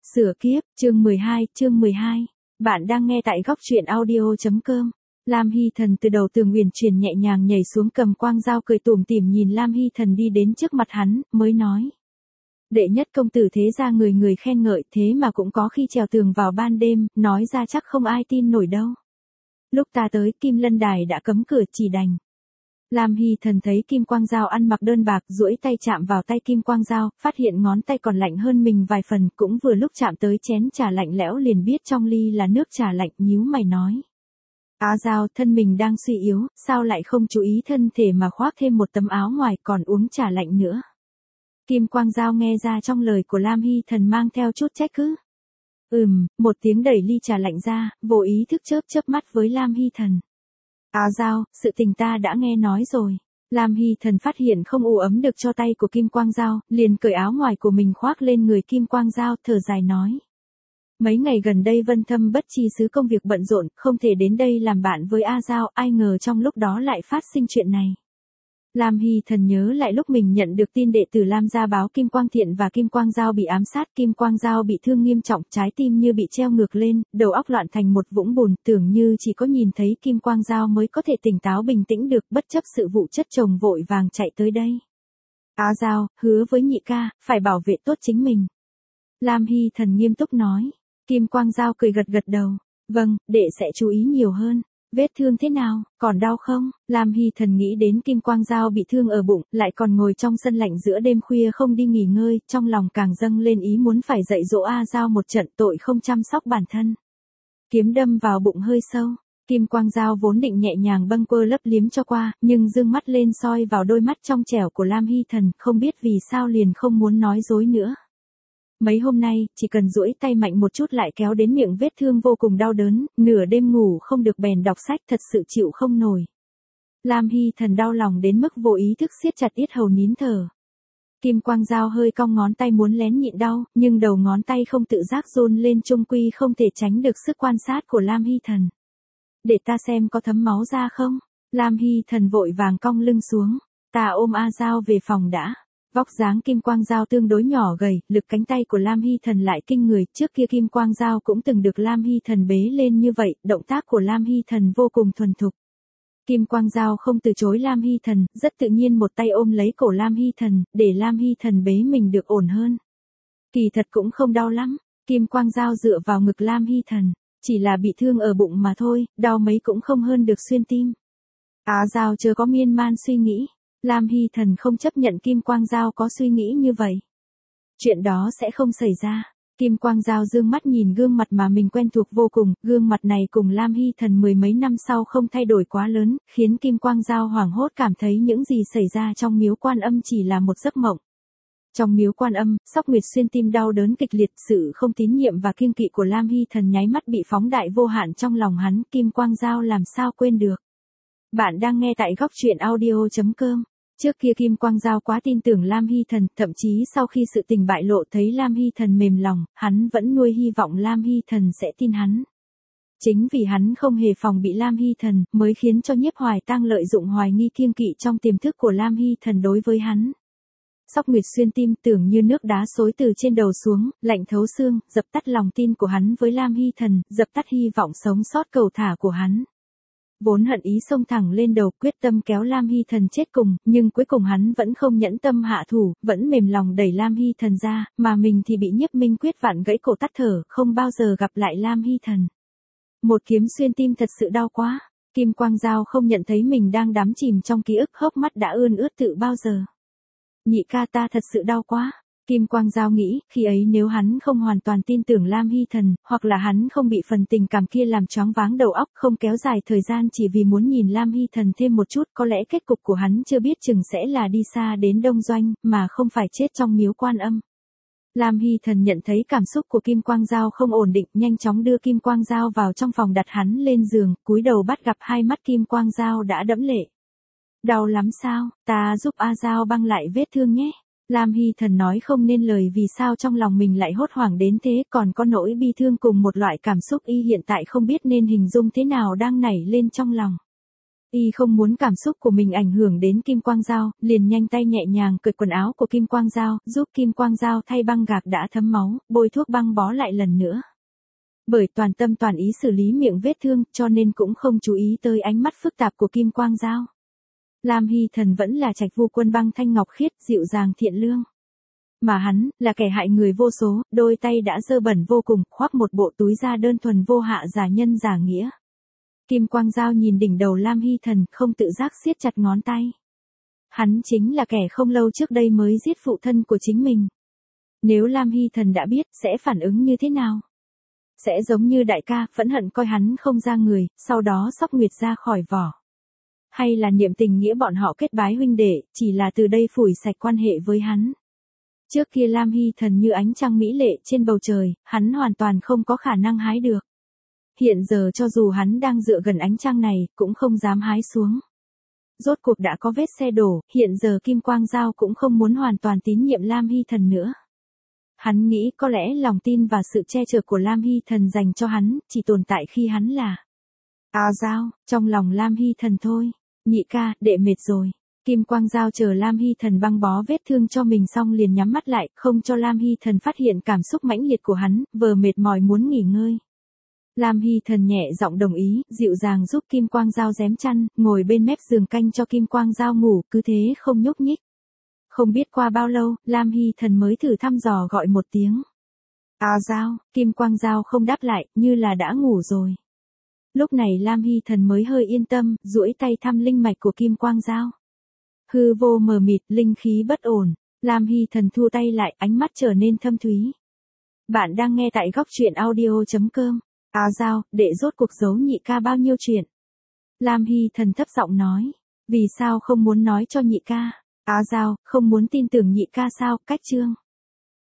Sửa kiếp, chương 12. Bạn đang nghe tại góc truyện audio.com. Lam Hy Thần từ đầu tường uyển chuyển nhẹ nhàng nhảy xuống, cầm quang dao cười tủm tỉm nhìn Lam Hy Thần đi đến trước mặt hắn, mới nói. Đệ nhất công tử thế ra người người khen ngợi, thế mà cũng có khi trèo tường vào ban đêm, nói ra chắc không ai tin nổi đâu. Lúc ta tới, Kim Lân Đài đã cấm cửa, chỉ đành. Lam Hy Thần thấy kim quang dao ăn mặc đơn bạc, duỗi tay chạm vào tay kim quang dao, phát hiện ngón tay còn lạnh hơn mình vài phần, cũng vừa lúc chạm tới chén trà lạnh lẽo liền biết trong ly là nước trà lạnh, nhíu mày nói. Dao, thân mình đang suy yếu, sao lại không chú ý thân thể mà khoác thêm một tấm áo ngoài còn uống trà lạnh nữa. Kim quang dao nghe ra trong lời của Lam Hy Thần mang theo chút trách cứ. Một tiếng đẩy ly trà lạnh ra, vô ý thức chớp mắt với Lam Hy Thần. Dao, sự tình ta đã nghe nói rồi. Lam Hy Thần phát hiện không ủ ấm được cho tay của kim quang dao, liền cởi áo ngoài của mình khoác lên người kim quang dao, thở dài nói. Mấy ngày gần đây Vân Thâm bất chi xứ công việc bận rộn, không thể đến đây làm bạn với Dao, ai ngờ trong lúc đó lại phát sinh chuyện này. Lam Hy Thần nhớ lại lúc mình nhận được tin đệ tử Lam gia báo Kim Quang Thiện và Kim Quang Dao bị ám sát, Kim Quang Dao bị thương nghiêm trọng, trái tim như bị treo ngược lên, đầu óc loạn thành một vũng bùn, tưởng như chỉ có nhìn thấy Kim Quang Dao mới có thể tỉnh táo bình tĩnh được, bất chấp sự vụ chất chồng vội vàng chạy tới đây. Dao, hứa với nhị ca, phải bảo vệ tốt chính mình. Lam Hy Thần nghiêm túc nói. Kim Quang Dao cười gật đầu. Vâng, đệ sẽ chú ý nhiều hơn. Vết thương thế nào, còn đau không? Lam Hy Thần nghĩ đến Kim Quang Dao bị thương ở bụng, lại còn ngồi trong sân lạnh giữa đêm khuya không đi nghỉ ngơi, trong lòng càng dâng lên ý muốn phải dạy dỗ Dao một trận, tội không chăm sóc bản thân. Kiếm đâm vào bụng hơi sâu, Kim Quang Dao vốn định nhẹ nhàng bâng quơ lấp liếm cho qua, nhưng dương mắt lên soi vào đôi mắt trong trẻo của Lam Hy Thần, không biết vì sao liền không muốn nói dối nữa. Mấy hôm nay, chỉ cần duỗi tay mạnh một chút lại kéo đến miệng vết thương vô cùng đau đớn, nửa đêm ngủ không được bèn đọc sách, thật sự chịu không nổi. Lam Hy Thần đau lòng đến mức vô ý thức siết chặt yết hầu nín thở. Kim Quang Dao hơi cong ngón tay muốn lén nhịn đau, nhưng đầu ngón tay không tự giác run lên, chung quy không thể tránh được sức quan sát của Lam Hy Thần. Để ta xem có thấm máu ra không? Lam Hy Thần vội vàng cong lưng xuống. Ta ôm Dao về phòng đã. Vóc dáng Kim Quang Dao tương đối nhỏ gầy, lực cánh tay của Lam Hy Thần lại kinh người, trước kia Kim Quang Dao cũng từng được Lam Hy Thần bế lên như vậy, động tác của Lam Hy Thần vô cùng thuần thục. Kim Quang Dao không từ chối Lam Hy Thần, rất tự nhiên một tay ôm lấy cổ Lam Hy Thần, để Lam Hy Thần bế mình được ổn hơn. Kỳ thật cũng không đau lắm, Kim Quang Dao dựa vào ngực Lam Hy Thần, chỉ là bị thương ở bụng mà thôi, đau mấy cũng không hơn được xuyên tim. Dao chưa có miên man suy nghĩ. Lam Hy Thần không chấp nhận Kim Quang Dao có suy nghĩ như vậy. Chuyện đó sẽ không xảy ra. Kim Quang Dao dương mắt nhìn gương mặt mà mình quen thuộc vô cùng, gương mặt này cùng Lam Hy Thần mười mấy năm sau không thay đổi quá lớn, khiến Kim Quang Dao hoảng hốt cảm thấy những gì xảy ra trong miếu Quan Âm chỉ là một giấc mộng. Trong miếu Quan Âm, Sóc Nguyệt xuyên tim đau đớn kịch liệt, sự không tín nhiệm và kiêng kỵ của Lam Hy Thần nháy mắt bị phóng đại vô hạn trong lòng hắn, Kim Quang Dao làm sao quên được. Bạn đang nghe tại góc truyện audio.com. Trước kia Kim Quang Dao quá tin tưởng Lam Hy Thần, thậm chí sau khi sự tình bại lộ thấy Lam Hy Thần mềm lòng, hắn vẫn nuôi hy vọng Lam Hy Thần sẽ tin hắn. Chính vì hắn không hề phòng bị Lam Hy Thần, mới khiến cho Nhiếp Hoài Tang lợi dụng hoài nghi kiêng kỵ trong tiềm thức của Lam Hy Thần đối với hắn. Sóc Nguyệt xuyên tim tưởng như nước đá xối từ trên đầu xuống, lạnh thấu xương, dập tắt lòng tin của hắn với Lam Hy Thần, dập tắt hy vọng sống sót cầu thả của hắn. Vốn hận ý xông thẳng lên đầu, quyết tâm kéo Lam Hy Thần chết cùng, nhưng cuối cùng hắn vẫn không nhẫn tâm hạ thủ, vẫn mềm lòng đẩy Lam Hy Thần ra, mà mình thì bị Nhiếp Minh Quyết vặn gãy cổ tắt thở, không bao giờ gặp lại Lam Hy Thần. Một kiếm xuyên tim thật sự đau quá. Kim Quang Dao không nhận thấy mình đang đắm chìm trong ký ức, hốc mắt đã ươn ướt tự bao giờ. Nhị ca, ta thật sự đau quá. Kim Quang Dao nghĩ, khi ấy nếu hắn không hoàn toàn tin tưởng Lam Hy Thần, hoặc là hắn không bị phần tình cảm kia làm choáng váng đầu óc, không kéo dài thời gian chỉ vì muốn nhìn Lam Hy Thần thêm một chút, có lẽ kết cục của hắn chưa biết chừng sẽ là đi xa đến Đông Doanh, mà không phải chết trong miếu Quan Âm. Lam Hy Thần nhận thấy cảm xúc của Kim Quang Dao không ổn định, nhanh chóng đưa Kim Quang Dao vào trong phòng, đặt hắn lên giường, cúi đầu bắt gặp hai mắt Kim Quang Dao đã đẫm lệ. Đau lắm sao, ta giúp Dao băng lại vết thương nhé. Lam Hy Thần nói không nên lời vì sao trong lòng mình lại hốt hoảng đến thế, còn có nỗi bi thương cùng một loại cảm xúc y hiện tại không biết nên hình dung thế nào đang nảy lên trong lòng. Y không muốn cảm xúc của mình ảnh hưởng đến Kim Quang Dao, liền nhanh tay nhẹ nhàng cởi quần áo của Kim Quang Dao, giúp Kim Quang Dao thay băng gạc đã thấm máu, bôi thuốc băng bó lại lần nữa. Bởi toàn tâm toàn ý xử lý miệng vết thương, cho nên cũng không chú ý tới ánh mắt phức tạp của Kim Quang Dao. Lam Hy Thần vẫn là Trạch Vu Quân băng thanh ngọc khiết, dịu dàng thiện lương. Mà hắn, là kẻ hại người vô số, đôi tay đã dơ bẩn vô cùng, khoác một bộ túi da đơn thuần vô hạ giả nhân giả nghĩa. Kim Quang Dao nhìn đỉnh đầu Lam Hy Thần, không tự giác siết chặt ngón tay. Hắn chính là kẻ không lâu trước đây mới giết phụ thân của chính mình. Nếu Lam Hy Thần đã biết, sẽ phản ứng như thế nào? Sẽ giống như đại ca, phẫn hận coi hắn không ra người, sau đó xóc nguyệt ra khỏi vỏ. Hay là niệm tình nghĩa bọn họ kết bái huynh đệ, chỉ là từ đây phủi sạch quan hệ với hắn. Trước kia Lam Hy Thần như ánh trăng mỹ lệ trên bầu trời, hắn hoàn toàn không có khả năng hái được. Hiện giờ cho dù hắn đang dựa gần ánh trăng này, cũng không dám hái xuống. Rốt cuộc đã có vết xe đổ, hiện giờ Kim Quang Dao cũng không muốn hoàn toàn tín nhiệm Lam Hy Thần nữa. Hắn nghĩ có lẽ lòng tin và sự che chở của Lam Hy Thần dành cho hắn, chỉ tồn tại khi hắn là Dao, trong lòng Lam Hy Thần thôi. Nhị ca, đệ mệt rồi. Kim Quang Dao chờ Lam Hy Thần băng bó vết thương cho mình xong liền nhắm mắt lại, không cho Lam Hy Thần phát hiện cảm xúc mãnh liệt của hắn, vừa mệt mỏi muốn nghỉ ngơi. Lam Hy Thần nhẹ giọng đồng ý, dịu dàng giúp Kim Quang Dao rém chăn, ngồi bên mép giường canh cho Kim Quang Dao ngủ, cứ thế không nhúc nhích. Không biết qua bao lâu, Lam Hy Thần mới thử thăm dò gọi một tiếng. Dao, Kim Quang Dao không đáp lại, như là đã ngủ rồi. Lúc này Lam Hy Thần mới hơi yên tâm, duỗi tay thăm linh mạch của Kim Quang Dao. Hư vô mờ mịt, linh khí bất ổn. Lam Hy Thần thu tay lại, ánh mắt trở nên thâm thúy. Bạn đang nghe tại góc truyện audio.com. Dao, đệ rốt cuộc giấu nhị ca bao nhiêu chuyện? Lam Hy Thần thấp giọng nói. Vì sao không muốn nói cho nhị ca? Dao, không muốn tin tưởng nhị ca sao? Cách chương.